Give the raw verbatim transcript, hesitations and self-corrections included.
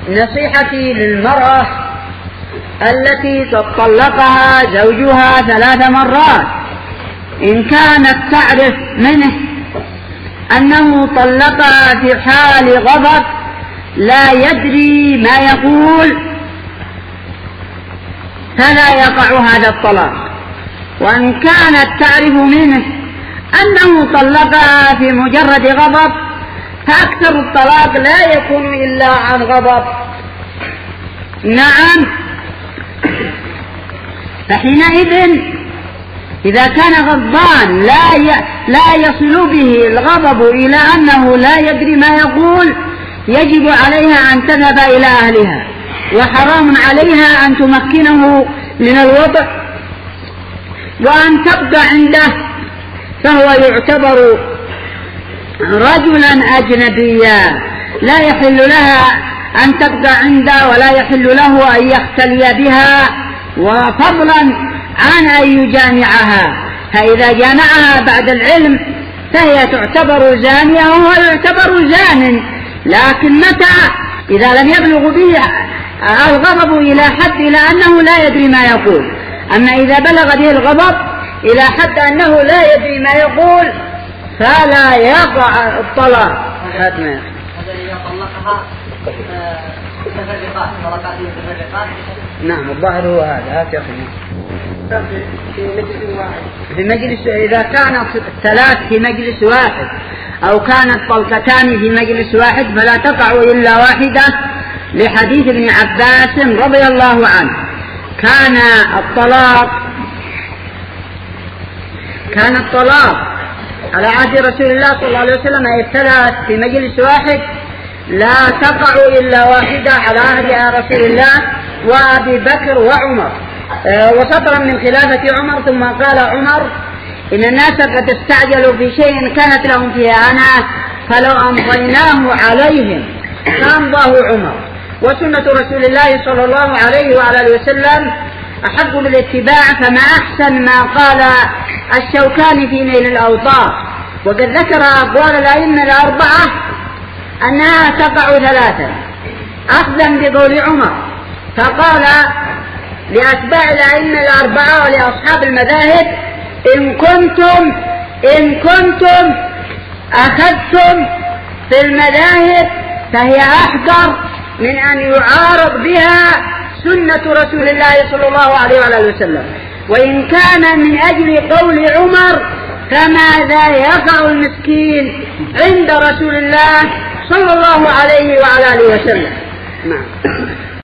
نصيحتي للمرأة التي طلقها زوجها ثلاث مرات، إن كانت تعرف منه أنه طلقها في حال غضب لا يدري ما يقول فلا يقع هذا الطلاق، وإن كانت تعرف منه أنه طلقها في مجرد غضب فأكثر الطلاق لا يكون إلا عن غضب. نعم، فحينئذ إذا كان غضبان لا ي... لا يصل به الغضب إلى أنه لا يدري ما يقول، يجب عليها أن تذهب إلى أهلها، وحرام عليها أن تمكنه من الوضع وأن تبقى عنده، فهو يعتبر رجلا أجنبيا لا يحل لها أن تبقى عنده ولا يحل له أن يختلي بها، وفضلا عن أن يجامعها، فإذا جامعها بعد العلم فهي تعتبر زانية وهو يعتبر زان، لكن متى إذا لم يبلغ به الغضب إلى حد إلى أنه لا يدري ما يقول. أما إذا بلغ به الغضب إلى حد أنه لا يدري ما يقول فلا يقع الطلاق. هذا إذا طلقها متفرقات طلقات متفرقات. نعم، الظاهر هو هذا. هات يا أخي. في مجلس واحد. في مجلس، إذا كانت الثلاث في مجلس واحد أو كانت طلقتان في مجلس واحد فلا تقع إلا واحدة، لحديث ابن عباس رضي الله عنه كان الطلاق كان الطلاق على عهد رسول الله صلى الله عليه وسلم أي الثلاث في مجلس واحد لا تقع إلا واحدة على عهد رسول الله وأبي بكر وعمر. أه وسطرا من خلافة عمر، ثم قال عمر إن الناس قد استعجلوا في شيء كانت لهم فيها أنا فلو أمضيناه عليهم فأمضاه عمر. وسنة رسول الله صلى الله عليه وعلى آله وسلم أحق بالاتباع، فما أحسن ما قال الشوكاني في نيل الأوطار، وقد ذكر أقوال الأئمة الأربعة أنها تقع ثلاثا أخذا بقول عمر، فقال لأتباع الأئمة الأربعة ولأصحاب المذاهب إن كنتم إن كنتم أخذتم في المذاهب فهي أحقر من أن يعارض بها سنة رسول الله صلى الله عليه وآله وسلم، وإن كان من أجل قول عمر فماذا يقع المسكين عند رسول الله صلى الله عليه وعلى آله وسلم. نعم.